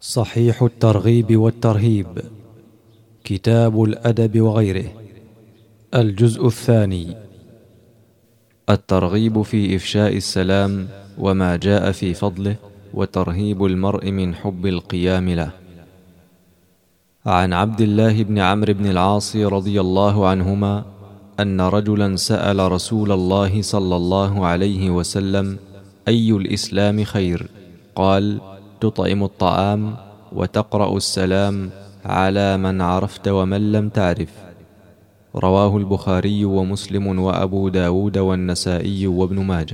صحيح الترغيب والترهيب، كتاب الأدب وغيره، الجزء الثاني. الترغيب في إفشاء السلام وما جاء في فضله، وترهيب المرء من حب القيام له. عن عبد الله بن عمرو بن العاص رضي الله عنهما أن رجلا سأل رسول الله صلى الله عليه وسلم: أي الإسلام خير؟ قال: تطعم الطعام وتقرأ السلام على من عرفت ومن لم تعرف. رواه البخاري ومسلم وأبو داود والنسائي وابن ماجه.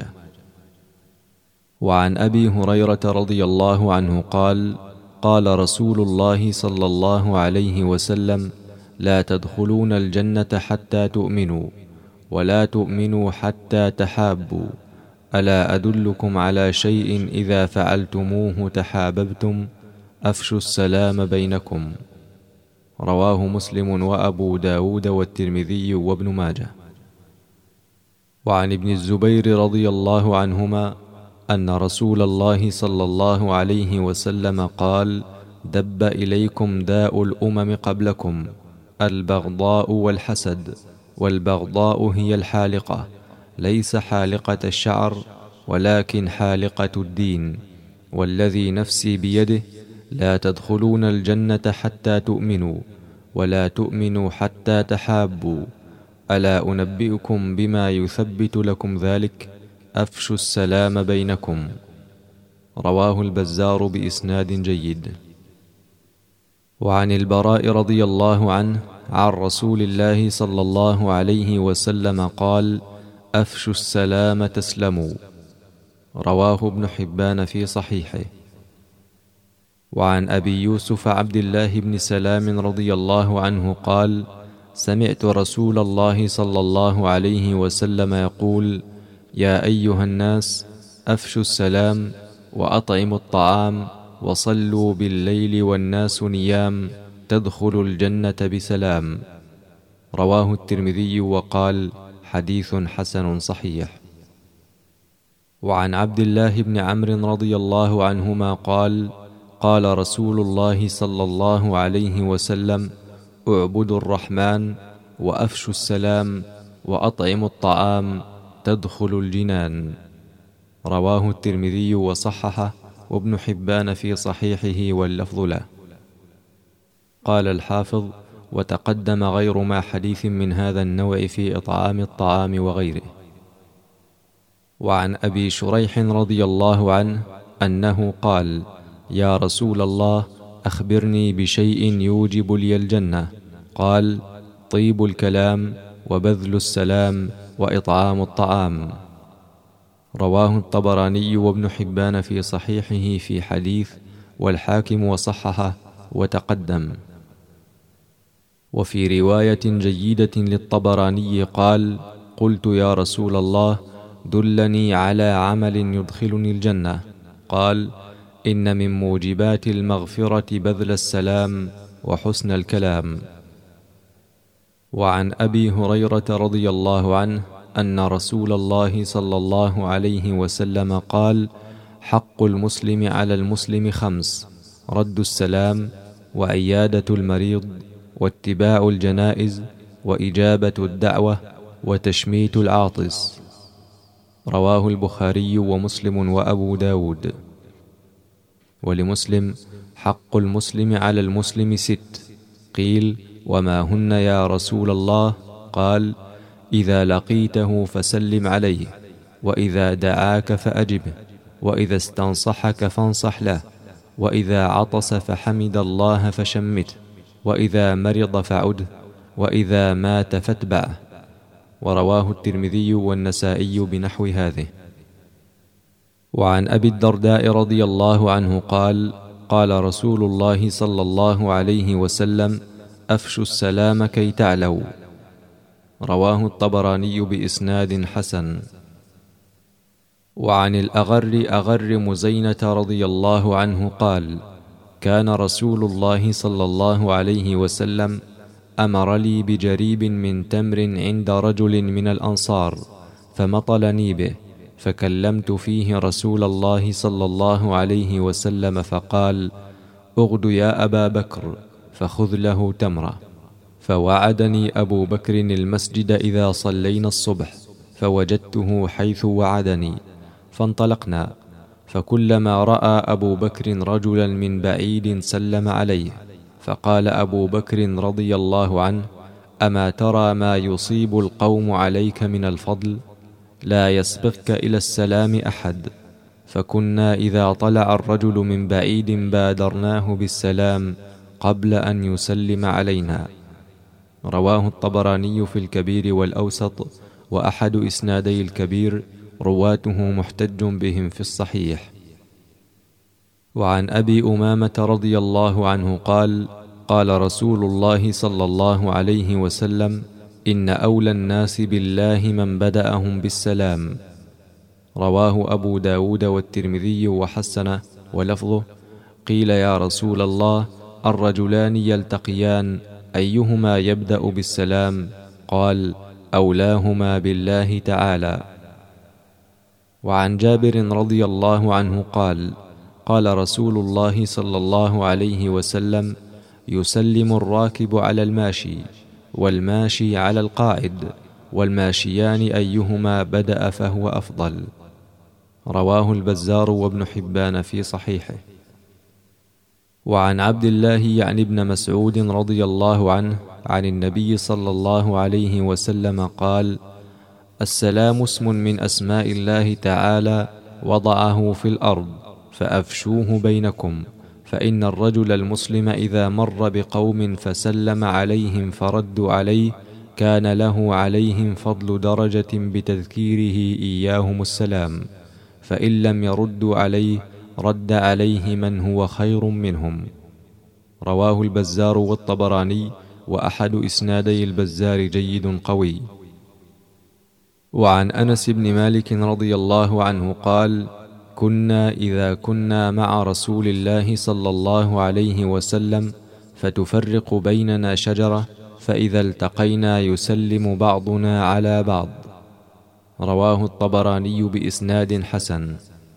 وعن أبي هريرة رضي الله عنه قال: قال رسول الله صلى الله عليه وسلم: لا تدخلون الجنة حتى تؤمنوا، ولا تؤمنوا حتى تحابوا، ألا أدلكم على شيء إذا فعلتموه تحاببتم؟ أفشوا السلام بينكم. رواه مسلم وأبو داود والترمذي وابن ماجه. وعن ابن الزبير رضي الله عنهما أن رسول الله صلى الله عليه وسلم قال: دب إليكم داء الأمم قبلكم، البغضاء والحسد. والبغضاء هي الحالقة، ليس حالقة الشعر ولكن حالقة الدين. والذي نفسي بيده لا تدخلون الجنة حتى تؤمنوا، ولا تؤمنوا حتى تحابوا، ألا أنبئكم بما يثبت لكم ذلك؟ أفشوا السلام بينكم. رواه البزار بإسناد جيد. وعن البراء رضي الله عنه عن رسول الله صلى الله عليه وسلم قال: أفشوا السلام تسلموا. رواه ابن حبان في صحيحه. وعن أبي يوسف عبد الله بن سلام رضي الله عنه قال: سمعت رسول الله صلى الله عليه وسلم يقول: يا أيها الناس، أفشوا السلام وأطعموا الطعام وصلوا بالليل والناس نيام، تدخلوا الجنة بسلام. رواه الترمذي وقال: حديث حسن صحيح. وعن عبد الله بن عمرو رضي الله عنهما قال: قال رسول الله صلى الله عليه وسلم: اعبدوا الرحمن وأفشوا السلام وأطعموا الطعام، تدخلوا الجنان. رواه الترمذي وصححه وابن حبان في صحيحه واللفظ له. قال الحافظ: وتقدم غير ما حديث من هذا النوع في إطعام الطعام وغيره. وعن أبي شريح رضي الله عنه أنه قال: يا رسول الله، أخبرني بشيء يوجب لي الجنة. قال: طيب الكلام وبذل السلام وإطعام الطعام. رواه الطبراني وابن حبان في صحيحه في حديث، والحاكم وصححه وتقدم. وفي رواية جيدة للطبراني قال: قلت يا رسول الله، دلني على عمل يدخلني الجنة. قال: إن من موجبات المغفرة بذل السلام وحسن الكلام. وعن أبي هريرة رضي الله عنه أن رسول الله صلى الله عليه وسلم قال: حق المسلم على المسلم 5: رد السلام، وعيادة المريض، واتباع الجنائز، وإجابة الدعوة، وتشميت العاطس. رواه البخاري ومسلم وأبو داود. ولمسلم: حق المسلم على المسلم 6. قيل: وما هن يا رسول الله؟ قال: إذا لقيته فسلم عليه، وإذا دعاك فأجبه، وإذا استنصحك فانصح له، وإذا عطس فحمد الله فشمته، وإذا مرض فعده، وإذا مات فاتبعه. ورواه الترمذي والنسائي بنحو هذه. وعن أبي الدرداء رضي الله عنه قال: قال رسول الله صلى الله عليه وسلم: أفشوا السلام كي تعلوا. رواه الطبراني بإسناد حسن. وعن الأغر أغر مزينة رضي الله عنه قال: كان رسول الله صلى الله عليه وسلم أمر لي بجريب من تمر عند رجل من الأنصار، فمطلني به، فكلمت فيه رسول الله صلى الله عليه وسلم فقال: اغد يا أبا بكر فخذ له تمرة. فوعدني أبو بكر المسجد إذا صلينا الصبح، فوجدته حيث وعدني، فانطلقنا، فكلما رأى أبو بكر رجلا من بعيد سلم عليه، فقال أبو بكر رضي الله عنه: أما ترى ما يصيب القوم عليك من الفضل؟ لا يسبقك إلى السلام أحد. فكنا إذا طلع الرجل من بعيد بادرناه بالسلام قبل أن يسلم علينا. رواه الطبراني في الكبير والأوسط، وأحد إسنادي الكبير رواته محتج بهم في الصحيح. وعن أبي أمامة رضي الله عنه قال: قال رسول الله صلى الله عليه وسلم: إن أولى الناس بالله من بدأهم بالسلام. رواه أبو داود والترمذي وحسنه، ولفظه: قيل يا رسول الله الرجلان يلتقيان أيهما يبدأ بالسلام؟ قال: أولاهما بالله تعالى. وعن جابر رضي الله عنه قال: قال رسول الله صلى الله عليه وسلم: يسلم الراكب على الماشي، والماشي على القاعد، والماشيان أيهما بدأ فهو أفضل. رواه البزار وابن حبان في صحيحه. وعن عبد الله يعني ابن مسعود رضي الله عنه عن النبي صلى الله عليه وسلم قال: السلام اسم من أسماء الله تعالى وضعه في الأرض فأفشوه بينكم، فإن الرجل المسلم إذا مر بقوم فسلم عليهم فردوا عليه كان له عليهم فضل درجة بتذكيره إياهم السلام، فإن لم يردوا عليه رد عليه من هو خير منهم. رواه البزار والطبراني، وأحد إسنادي البزار جيد قوي. وعن أنس بن مالك رضي الله عنه قال: كنا إذا كنا مع رسول الله صلى الله عليه وسلم فتفرق بيننا شجرة، فإذا التقينا يسلم بعضنا على بعض. رواه الطبراني بإسناد حسن.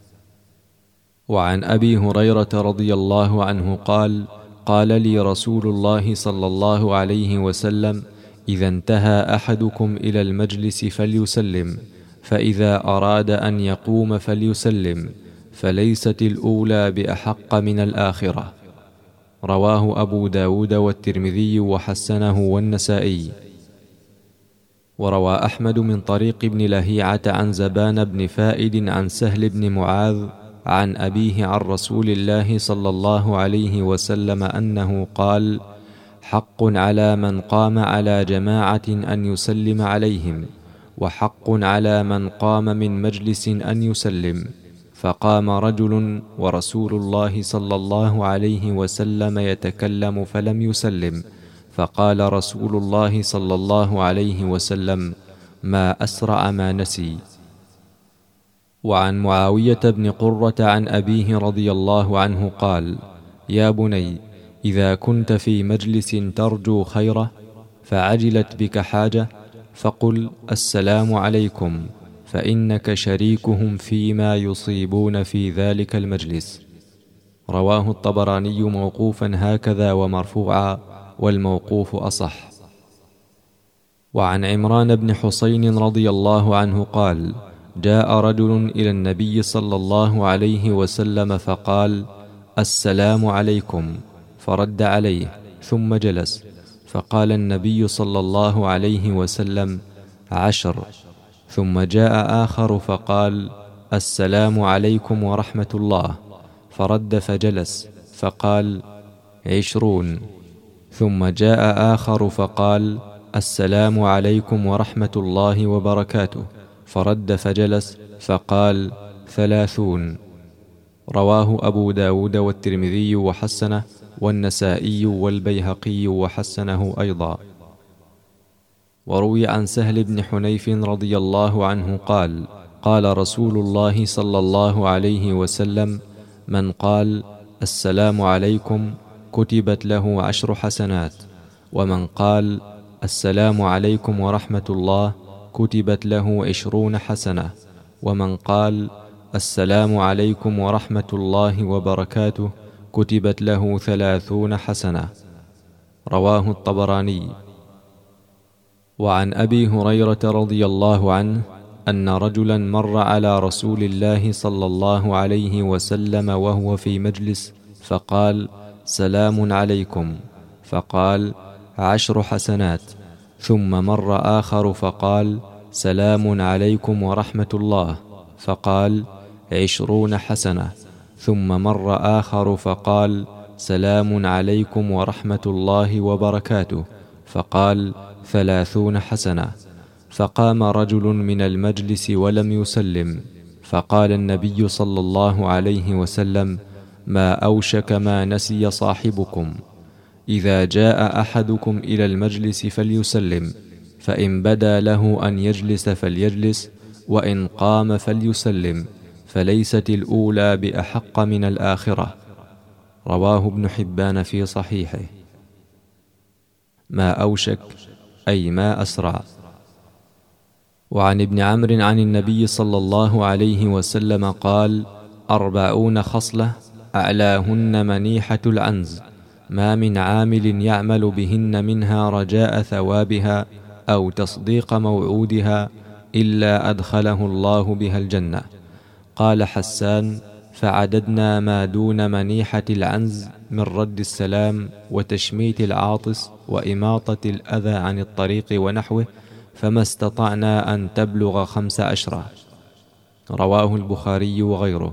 وعن أبي هريرة رضي الله عنه قال: قال لي رسول الله صلى الله عليه وسلم: إذا انتهى أحدكم إلى المجلس فليسلم، فإذا أراد أن يقوم فليسلم، فليست الأولى بأحق من الآخرة. رواه أبو داود والترمذي وحسنه والنسائي. وروى أحمد من طريق ابن لهيعة عن زبان بن فائد عن سهل بن معاذ عن أبيه عن رسول الله صلى الله عليه وسلم أنه قال: حق على من قام على جماعة أن يسلم عليهم، وحق على من قام من مجلس أن يسلم. فقام رجل ورسول الله صلى الله عليه وسلم يتكلم فلم يسلم، فقال رسول الله صلى الله عليه وسلم: ما أسرع ما نسي. وعن معاوية بن قرة عن أبيه رضي الله عنه قال: يا بني، إذا كنت في مجلس ترجو خيره فعجلت بك حاجة فقل: السلام عليكم، فإنك شريكهم فيما يصيبون في ذلك المجلس. رواه الطبراني موقوفا هكذا ومرفوعا، والموقوف أصح. وعن عمران بن حسين رضي الله عنه قال: جاء رجل إلى النبي صلى الله عليه وسلم فقال: السلام عليكم، فرد عليه ثم جلس، فقال النبي صلى الله عليه وسلم: 10. ثم جاء آخر فقال: السلام عليكم ورحمة الله، فرد فجلس، فقال: 20. ثم جاء آخر فقال: السلام عليكم ورحمة الله وبركاته، فرد فجلس، فقال: 30. رواه أبو داود والترمذي وحسنه، والنسائي والبيهقي وحسنه أيضا. وروي عن سهل بن حنيف رضي الله عنه قال: قال رسول الله صلى الله عليه وسلم: من قال السلام عليكم كتبت له 10 حسنات، ومن قال السلام عليكم ورحمة الله كتبت له 20 حسنة، ومن قال السلام عليكم ورحمة الله وبركاته كتبت له 30 حسنة. رواه الطبراني. وعن أبي هريرة رضي الله عنه أن رجلا مر على رسول الله صلى الله عليه وسلم وهو في مجلس فقال: سلام عليكم. فقال: 10 حسنات. ثم مر آخر فقال: سلام عليكم ورحمة الله. فقال: 20 حسنة. ثم مر آخر فقال: سلام عليكم ورحمة الله وبركاته. فقال: 30 حسنة. فقام رجل من المجلس ولم يسلم، فقال النبي صلى الله عليه وسلم: ما أوشك ما نسي صاحبكم. إذا جاء أحدكم إلى المجلس فليسلم، فإن بدا له أن يجلس فليجلس، وإن قام فليسلم، فليست الأولى بأحق من الآخرة. رواه ابن حبان في صحيحه. ما أوشك أي ما أسرع. وعن ابن عمرو عن النبي صلى الله عليه وسلم قال: 40 خصلة أعلاهن منيحة العنز، ما من عامل يعمل بهن منها رجاء ثوابها أو تصديق موعودها إلا أدخله الله بها الجنة. قال حسان: فعددنا ما دون منيحة العنز من رد السلام وتشميت العاطس وإماطة الأذى عن الطريق ونحوه، فما استطعنا أن تبلغ 15. رواه البخاري وغيره.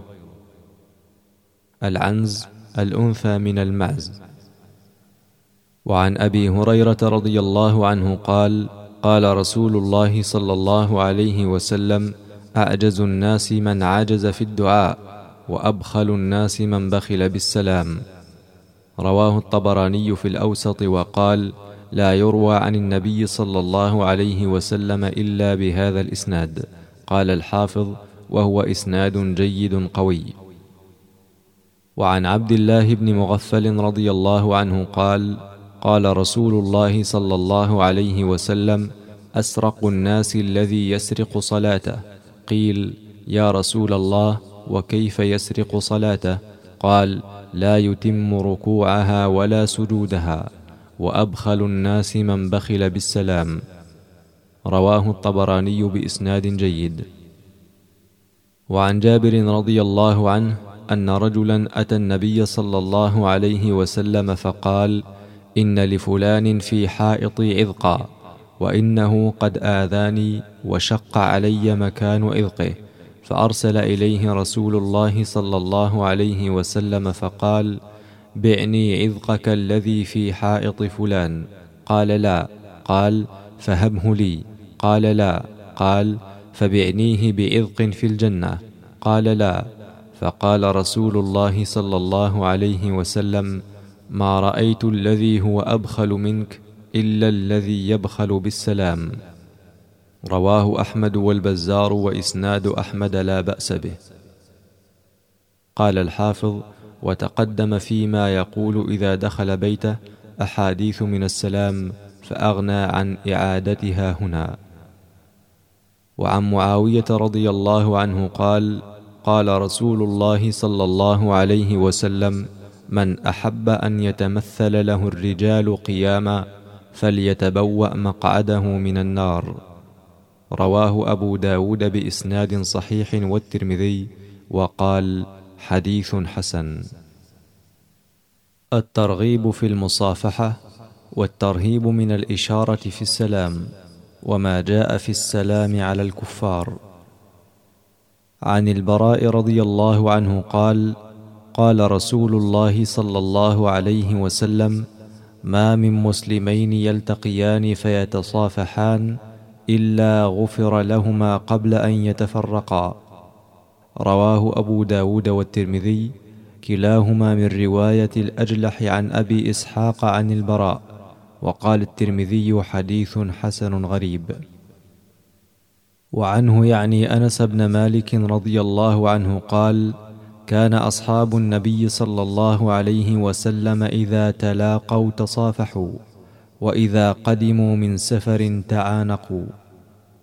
العنز الأنثى من المعز. وعن أبي هريرة رضي الله عنه قال: قال رسول الله صلى الله عليه وسلم: أعجز الناس من عجز في الدعاء، وأبخل الناس من بخل بالسلام. رواه الطبراني في الأوسط وقال: لا يروى عن النبي صلى الله عليه وسلم إلا بهذا الإسناد. قال الحافظ: وهو إسناد جيد قوي. وعن عبد الله بن مغفل رضي الله عنه قال: قال رسول الله صلى الله عليه وسلم: أسرق الناس الذي يسرق صلاته. قيل: يا رسول الله، وكيف يسرق صلاته؟ قال: لا يتم ركوعها ولا سجودها. وأبخل الناس من بخل بالسلام. رواه الطبراني بإسناد جيد. وعن جابر رضي الله عنه أن رجلا أتى النبي صلى الله عليه وسلم فقال: إن لفلان في حائطي عذقا، وإنه قد آذاني وشق علي مكان عذقه. فأرسل إليه رسول الله صلى الله عليه وسلم فقال: بعني عذقك الذي في حائط فلان. قال: لا. قال: فهبه لي. قال: لا. قال: فبعنيه بعذق في الجنة. قال: لا. فقال رسول الله صلى الله عليه وسلم: ما رأيت الذي هو أبخل منك إلا الذي يبخل بالسلام. رواه أحمد والبزار، وإسناد أحمد لا بأس به. قال الحافظ: وتقدم فيما يقول إذا دخل بيته أحاديث من السلام، فأغنى عن إعادتها هنا. وعن معاوية رضي الله عنه قال: قال رسول الله صلى الله عليه وسلم: من أحب أن يتمثل له الرجال قياما فليتبوأ مقعده من النار. رواه أبو داود بإسناد صحيح والترمذي، وقال: حديث حسن. الترغيب في المصافحة، والترهيب من الإشارة في السلام، وما جاء في السلام على الكفار. عن البراء رضي الله عنه قال: قال رسول الله صلى الله عليه وسلم: ما من مسلمين يلتقيان فيتصافحان إلا غفر لهما قبل أن يتفرقا. رواه أبو داود والترمذي، كلاهما من رواية الأجلح عن أبي إسحاق عن البراء. وقال الترمذي: حديث حسن غريب. وعنه يعني أنس بن مالك رضي الله عنه قال: كان أصحاب النبي صلى الله عليه وسلم إذا تلاقوا تصافحوا، وإذا قدموا من سفر تعانقوا.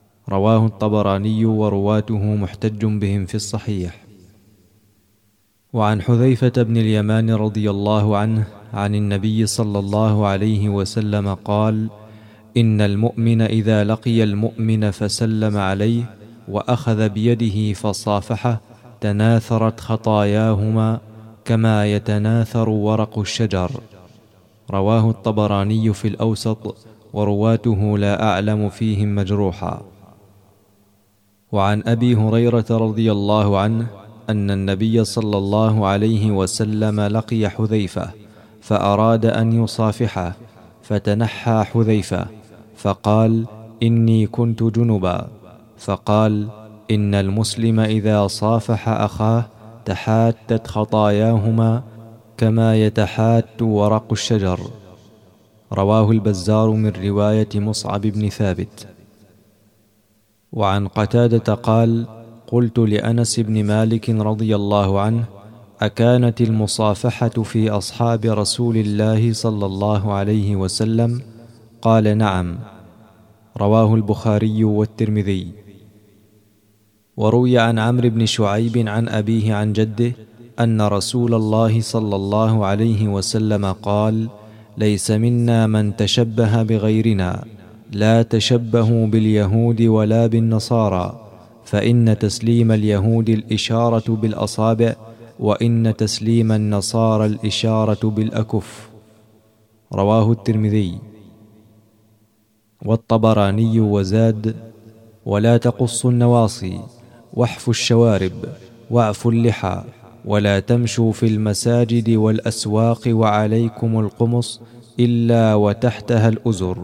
رواه الطبراني، ورواته محتج بهم في الصحيح. وعن حذيفة بن اليمان رضي الله عنه عن النبي صلى الله عليه وسلم قال: إن المؤمن إذا لقي المؤمن فسلم عليه وأخذ بيده فصافحه تناثرت خطاياهما كما يتناثر ورق الشجر. رواه الطبراني في الأوسط، ورواته لا أعلم فيهم مجروحا. وعن أبي هريرة رضي الله عنه أن النبي صلى الله عليه وسلم لقي حذيفة فأراد أن يصافحه، فتنحى حذيفة فقال: إني كنت جنبا. فقال: إن المسلم إذا صافح أخاه تحاتت خطاياهما كما يتحات ورق الشجر. رواه البزار من رواية مصعب بن ثابت. وعن قتادة قال: قلت لأنس بن مالك رضي الله عنه: أكانت المصافحة في أصحاب رسول الله صلى الله عليه وسلم؟ قال: نعم. رواه البخاري والترمذي. وروي عن عمرو بن شعيب عن أبيه عن جده أن رسول الله صلى الله عليه وسلم قال: ليس منا من تشبه بغيرنا، لا تشبهوا باليهود ولا بالنصارى، فإن تسليم اليهود الإشارة بالأصابع، وإن تسليم النصارى الإشارة بالأكف. رواه الترمذي والطبراني. وزاد: ولا تقصوا النواصي، واحفوا الشوارب، واعفوا اللحى، ولا تمشوا في المساجد والأسواق وعليكم القمص إلا وتحتها الأزر.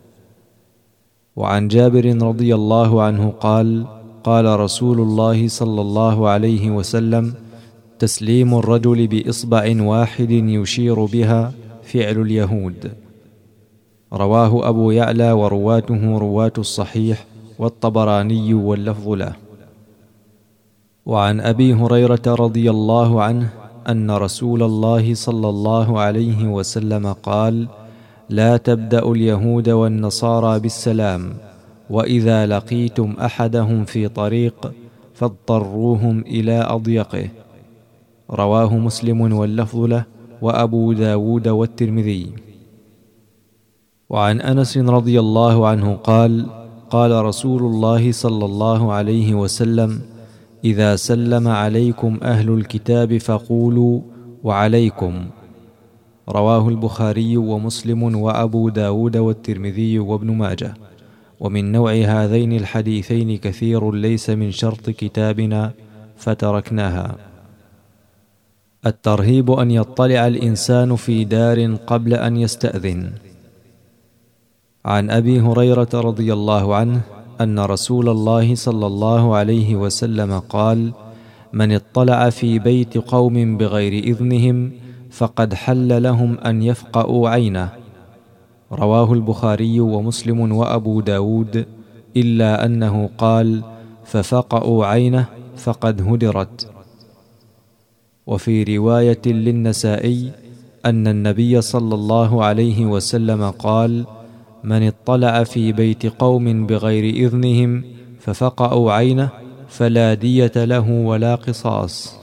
وعن جابر رضي الله عنه قال: قال رسول الله صلى الله عليه وسلم: تسليم الرجل بإصبع واحد يشير بها فعل اليهود. رواه أبو يعلى، ورواته رواة الصحيح، والطبراني واللفظ له. وعن أبي هريرة رضي الله عنه أن رسول الله صلى الله عليه وسلم قال: لا تبدأوا اليهود والنصارى بالسلام، وإذا لقيتم أحدهم في طريق فاضطروهم إلى أضيقه. رواه مسلم واللفظ له، وأبو داود والترمذي. وعن أنس رضي الله عنه قال: قال رسول الله صلى الله عليه وسلم: إذا سلم عليكم أهل الكتاب فقولوا وعليكم. رواه البخاري ومسلم وأبو داود والترمذي وابن ماجه. ومن نوع هذين الحديثين كثير ليس من شرط كتابنا فتركناها. الترهيب أن يطلع الإنسان في دار قبل أن يستأذن. عن أبي هريرة رضي الله عنه أن رسول الله صلى الله عليه وسلم قال: من اطلع في بيت قوم بغير إذنهم فقد حل لهم أن يفقأوا عينه. رواه البخاري ومسلم وأبو داود، إلا أنه قال: ففقأوا عينه فقد هدرت. وفي رواية للنسائي أن النبي صلى الله عليه وسلم قال: من اطلع في بيت قوم بغير إذنهم ففقأوا عينه فلا دية له ولا قصاص.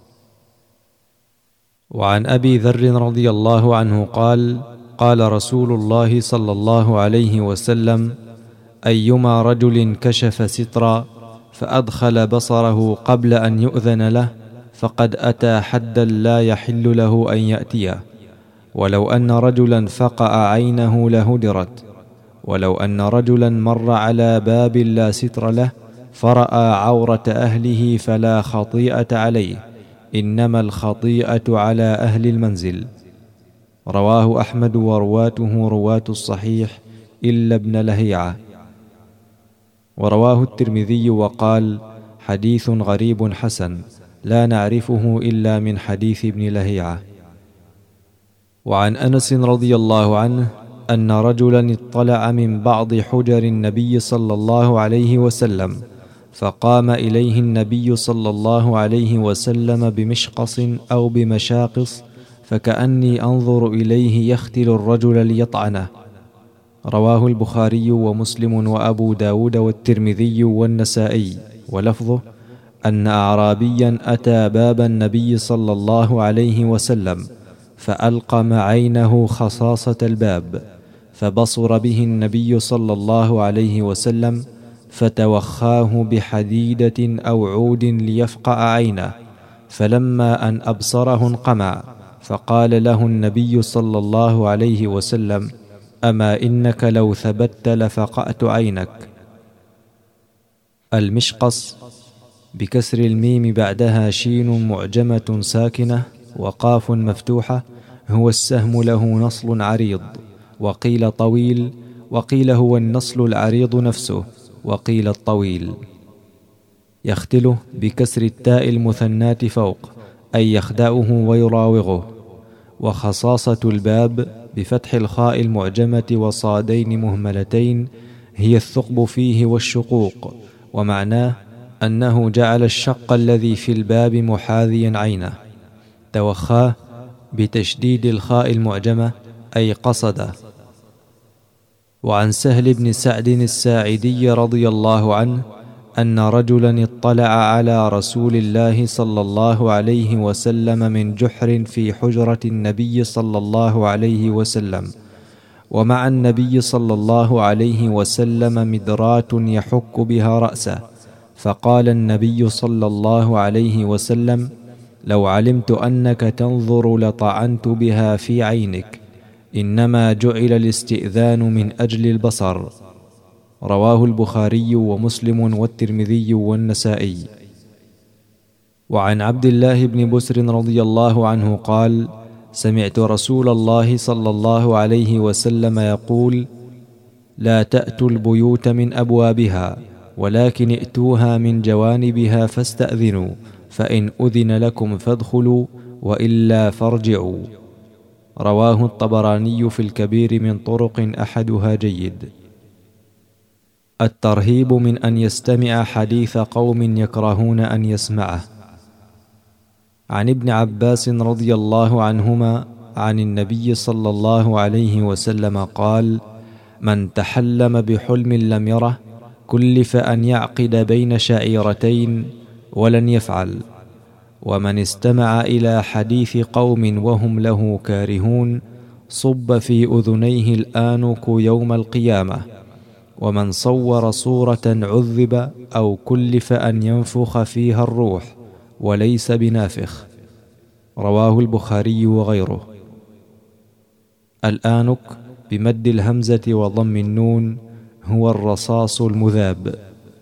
وعن أبي ذر رضي الله عنه قال: قال رسول الله صلى الله عليه وسلم: أيما رجل كشف سترا فأدخل بصره قبل أن يؤذن له فقد أتى حدا لا يحل له أن يأتيه، ولو أن رجلا فقأ عينه لهدرت، ولو أن رجلا مر على باب لا ستر له فرأى عورة أهله فلا خطيئة عليه، إنما الخطيئة على أهل المنزل. رواه أحمد ورواته رواة الصحيح إلا ابن لهيعة. ورواه الترمذي وقال: حديث غريب حسن لا نعرفه إلا من حديث ابن لهيعة. وعن أنس رضي الله عنه أن رجلا اطلع من بعض حجر النبي صلى الله عليه وسلم، فقام إليه النبي صلى الله عليه وسلم بمشقص أو بمشاقص، فكأني أنظر إليه يختل الرجل ليطعنه. رواه البخاري ومسلم وأبو داود والترمذي والنسائي، ولفظه: أن أعرابيا أتى باب النبي صلى الله عليه وسلم فألقم عينه خصاصة الباب، فبصر به النبي صلى الله عليه وسلم فتوخاه بحديدة أو عود ليفقأ عينه، فلما أن أبصره انقمع، فقال له النبي صلى الله عليه وسلم: أما إنك لو ثبت لفقأت عينك. المشقص بكسر الميم بعدها شين معجمة ساكنة وقاف مفتوحة، هو السهم له نصل عريض، وقيل طويل، وقيل هو النصل العريض نفسه، وقيل الطويل. يختله بكسر التاء المثناة فوق، أي يخدعه ويراوغه. وخصاصة الباب بفتح الخاء المعجمة وصادين مهملتين هي الثقب فيه والشقوق، ومعناه أنه جعل الشق الذي في الباب محاذيا عينه. توخاه بتشديد الخاء المعجمة، أي قصده. وعن سهل بن سعد الساعدي رضي الله عنه أن رجلا اطلع على رسول الله صلى الله عليه وسلم من جحر في حجرة النبي صلى الله عليه وسلم، ومع النبي صلى الله عليه وسلم مدراة يحك بها رأسه، فقال النبي صلى الله عليه وسلم: لو علمت أنك تنظر لطعنت بها في عينك، إنما جعل الاستئذان من أجل البصر. رواه البخاري ومسلم والترمذي والنسائي. وعن عبد الله بن بسر رضي الله عنه قال: سمعت رسول الله صلى الله عليه وسلم يقول: لا تأتوا البيوت من أبوابها، ولكن ائتوها من جوانبها فاستأذنوا، فإن أذن لكم فادخلوا، وإلا فارجعوا. رواه الطبراني في الكبير من طرق أحدها جيد. الترهيب من أن يستمع حديث قوم يكرهون أن يسمعه. عن ابن عباس رضي الله عنهما عن النبي صلى الله عليه وسلم قال: من تحلم بحلم لم يره كلف أن يعقد بين شعيرتين ولن يفعل. ومن استمع إلى حديث قوم وهم له كارهون صب في أذنيه الآنك يوم القيامة. ومن صور صورة عذب أو كلف أن ينفخ فيها الروح وليس بنافخ. رواه البخاري وغيره. الآنك بمد الهمزة وضم النون هو الرصاص المذاب.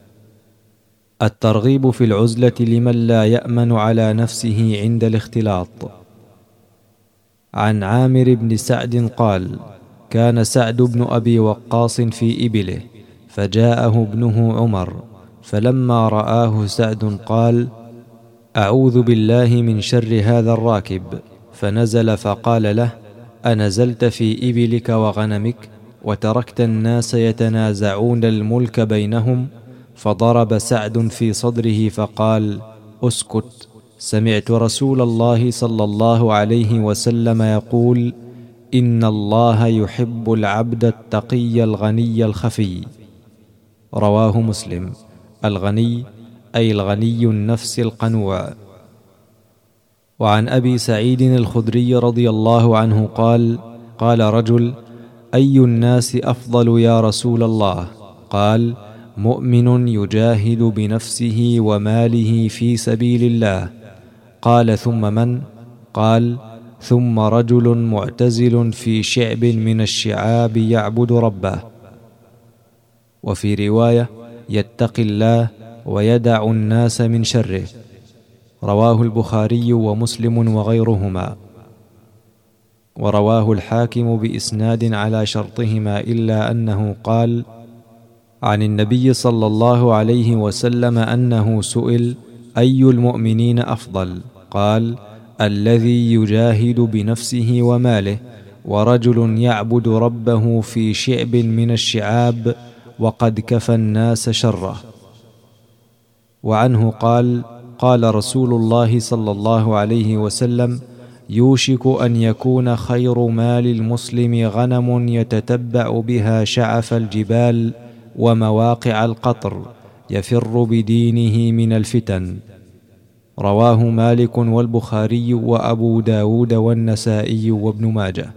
الترغيب في العزلة لمن لا يأمن على نفسه عند الاختلاط. عن عامر بن سعد قال: كان سعد بن أبي وقاص في إبله، فجاءه ابنه عمر، فلما رآه سعد قال: أعوذ بالله من شر هذا الراكب، فنزل فقال له: أنزلت في إبلك وغنمك وتركت الناس يتنازعون الملك بينهم؟ فضرب سعد في صدره فقال: اسكت، سمعت رسول الله صلى الله عليه وسلم يقول: إن الله يحب العبد التقي الغني الخفي. رواه مسلم. الغني أي الغني النفس القنوع. وعن أبي سعيد الخدري رضي الله عنه قال: قال رجل: أي الناس أفضل يا رسول الله؟ قال: مؤمن يجاهد بنفسه وماله في سبيل الله. قال: ثم من؟ قال: ثم رجل معتزل في شعب من الشعاب يعبد ربه. وفي رواية: يتقي الله ويدع الناس من شره. رواه البخاري ومسلم وغيرهما. ورواه الحاكم بإسناد على شرطهما، إلا أنه قال: عن النبي صلى الله عليه وسلم أنه سئل: أي المؤمنين أفضل؟ قال: الذي يجاهد بنفسه وماله، ورجل يعبد ربه في شعب من الشعاب وقد كفى الناس شره. وعنه قال: قال رسول الله صلى الله عليه وسلم: يوشك أن يكون خير مال المسلم غنم يتتبع بها شعف الجبال ومواقع القطر، يفر بدينه من الفتن. رواه مالك والبخاري وأبو داود والنسائي وابن ماجه.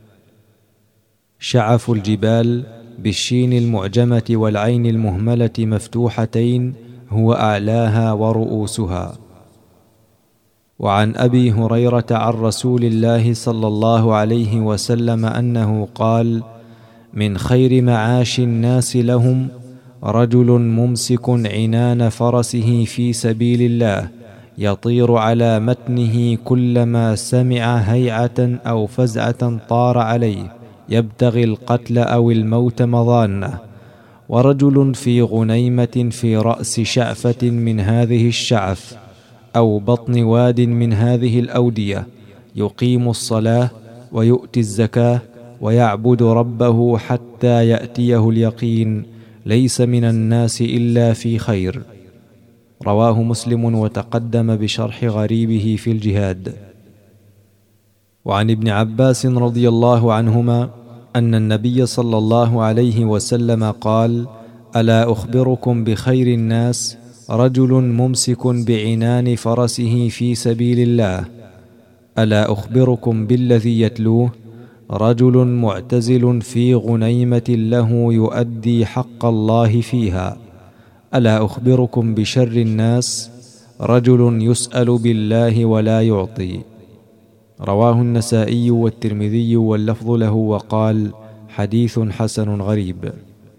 شعف الجبال بالشين المعجمة والعين المهملة مفتوحتين هو أعلاها ورؤوسها. وعن أبي هريرة عن رسول الله صلى الله عليه وسلم أنه قال: من خير معاش الناس لهم رجل ممسك عنان فرسه في سبيل الله يطير على متنه كلما سمع هيعة أو فزعة طار عليه يبتغي القتل أو الموت مضانه، ورجل في غنيمة في رأس شعفة من هذه الشعف أو بطن واد من هذه الأودية يقيم الصلاة ويؤتي الزكاة ويعبد ربه حتى يأتيه اليقين، ليس من الناس إلا في خير. رواه مسلم وتقدم بشرح غريبه في الجهاد. وعن ابن عباس رضي الله عنهما أن النبي صلى الله عليه وسلم قال: ألا أخبركم بخير الناس؟ رجل ممسك بعنان فرسه في سبيل الله. ألا أخبركم بالذي يتلوه؟ رجل معتزل في غنيمة له يؤدي حق الله فيها. ألا أخبركم بشر الناس؟ رجل يسأل بالله ولا يعطي. رواه النسائي والترمذي واللفظ له وقال: حديث حسن غريب.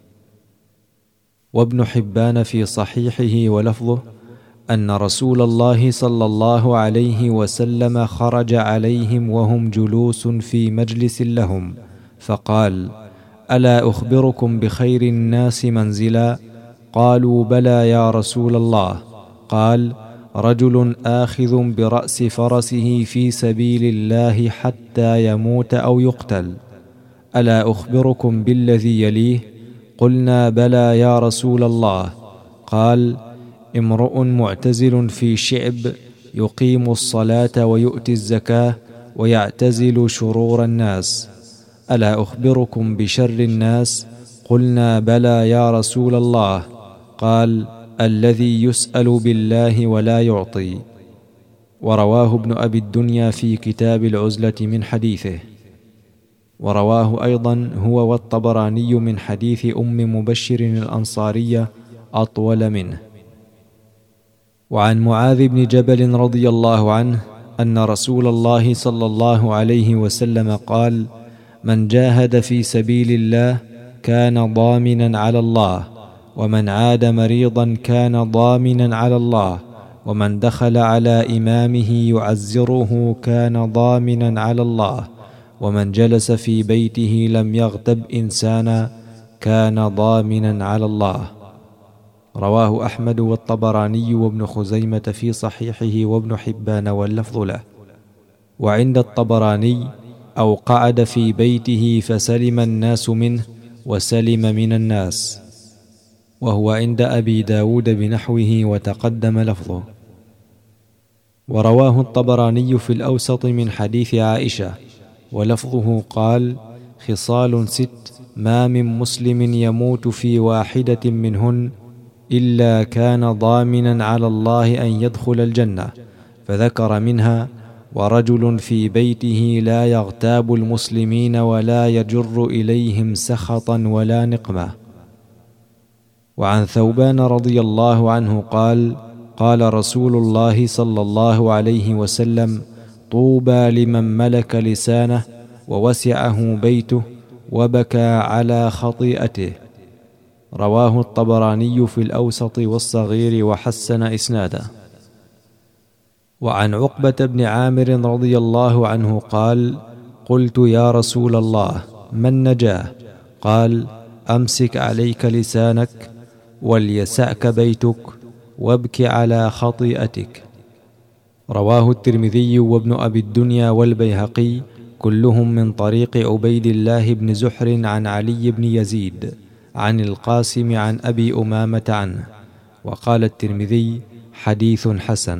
وابن حبان في صحيحه ولفظه أن رسول الله صلى الله عليه وسلم خرج عليهم وهم جلوس في مجلس لهم فقال: ألا أخبركم بخير الناس منزلا؟ قالوا: بلى يا رسول الله. قال: رجل آخذ برأس فرسه في سبيل الله حتى يموت أو يقتل. ألا أخبركم بالذي يليه؟ قلنا: بلى يا رسول الله. قال: امرؤ معتزل في شعب يقيم الصلاة ويؤتي الزكاة ويعتزل شرور الناس. ألا أخبركم بشر الناس؟ قلنا: بلى يا رسول الله. قال: الذي يسأل بالله ولا يعطي. ورواه ابن أبي الدنيا في كتاب العزلة من حديثه. ورواه أيضا هو والطبراني من حديث أم مبشر الأنصارية أطول منه. وعن معاذ بن جبل رضي الله عنه أن رسول الله صلى الله عليه وسلم قال: من جاهد في سبيل الله كان ضامنا على الله، ومن عاد مريضا كان ضامنا على الله، ومن دخل على إمامه يعزره كان ضامنا على الله، ومن جلس في بيته لم يغتب إنسانا كان ضامنا على الله. رواه أحمد والطبراني وابن خزيمة في صحيحه وابن حبان واللفظ له. وعند الطبراني: أو قعد في بيته فسلم الناس منه وسلم من الناس. وهو عند أبي داود بنحوه وتقدم لفظه. ورواه الطبراني في الأوسط من حديث عائشة ولفظه قال: خصال 6 ما من مسلم يموت في واحدة منهن إلا كان ضامنا على الله أن يدخل الجنة، فذكر منها: ورجل في بيته لا يغتاب المسلمين ولا يجر إليهم سخطا ولا نقمة. وعن ثوبان رضي الله عنه قال: قال رسول الله صلى الله عليه وسلم: طوبى لمن ملك لسانه ووسعه بيته وبكى على خطيئته. رواه الطبراني في الأوسط والصغير وحسن إسناده. وعن عقبة بن عامر رضي الله عنه قال: قلت يا رسول الله ما النجاة؟ قال: أمسك عليك لسانك وليسعك بيتك وابك على خطيئتك. رواه الترمذي وابن أبي الدنيا والبيهقي كلهم من طريق عبيد الله بن زحر عن علي بن يزيد عن القاسم عن أبي أمامة عنه. وقال الترمذي: حديث حسن.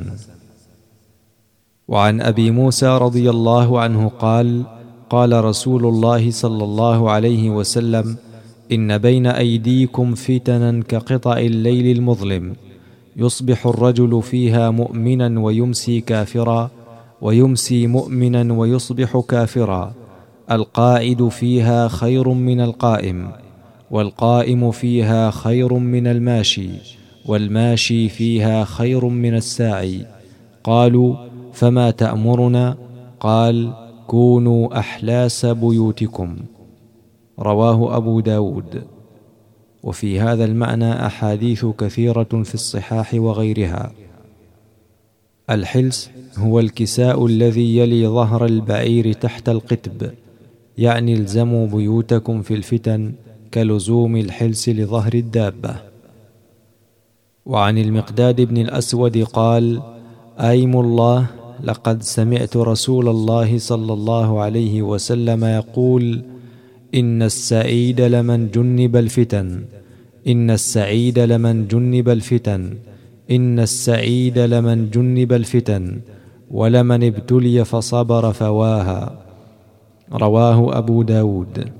وعن أبي موسى رضي الله عنه قال: قال رسول الله صلى الله عليه وسلم: إن بين أيديكم فتنا كقطع الليل المظلم، يصبح الرجل فيها مؤمنا ويمسي كافرا، ويمسي مؤمنا ويصبح كافرا. القاعد فيها خير من القائم، والقائم فيها خير من الماشي، والماشي فيها خير من الساعي. قالوا: فما تأمرنا؟ قال: كونوا أحلاس بيوتكم. رواه أبو داود. وفي هذا المعنى أحاديث كثيرة في الصحاح وغيرها. الحلس هو الكساء الذي يلي ظهر البعير تحت القتب، يعني الزموا بيوتكم في الفتن كلزوم الحلس لظهر الدابة. وعن المقداد بن الأسود قال: أيم الله، لقد سمعت رسول الله صلى الله عليه وسلم يقول: إن السعيد لمن جنب الفتن، إن السعيد لمن جنب الفتن، إن السعيد لمن جنب الفتن، ولمن ابتلي فصبر فواها. رواه أبو داود.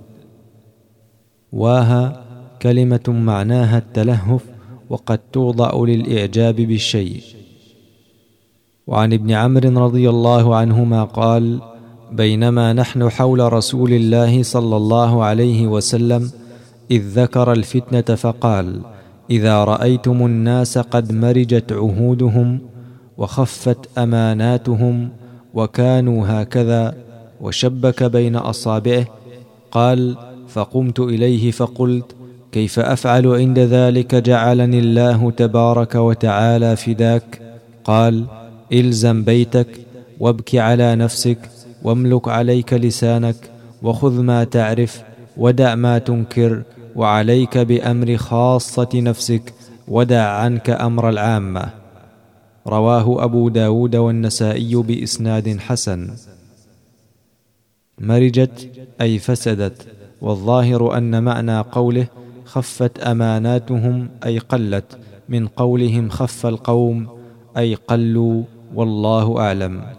واها كلمة معناها التلهف، وقد توضع للإعجاب بالشيء. وعن ابن عمرو رضي الله عنهما قال: بينما نحن حول رسول الله صلى الله عليه وسلم إذ ذكر الفتنة فقال: إذا رأيتم الناس قد مرجت عهودهم وخفت أماناتهم وكانوا هكذا، وشبك بين أصابعه، قال: فقمت إليه فقلت: كيف أفعل عند ذلك جعلني الله تبارك وتعالى فداك؟ قال: إلزم بيتك، وابك على نفسك، واملك عليك لسانك، وخذ ما تعرف، ودع ما تنكر، وعليك بأمر خاصة نفسك، ودع عنك أمر العامة. رواه أبو داود والنسائي بإسناد حسن. مرجت أي فسدت، والظاهر أن معنى قوله خفت أماناتهم أي قلت، من قولهم خف القوم أي قلوا، والله أعلم.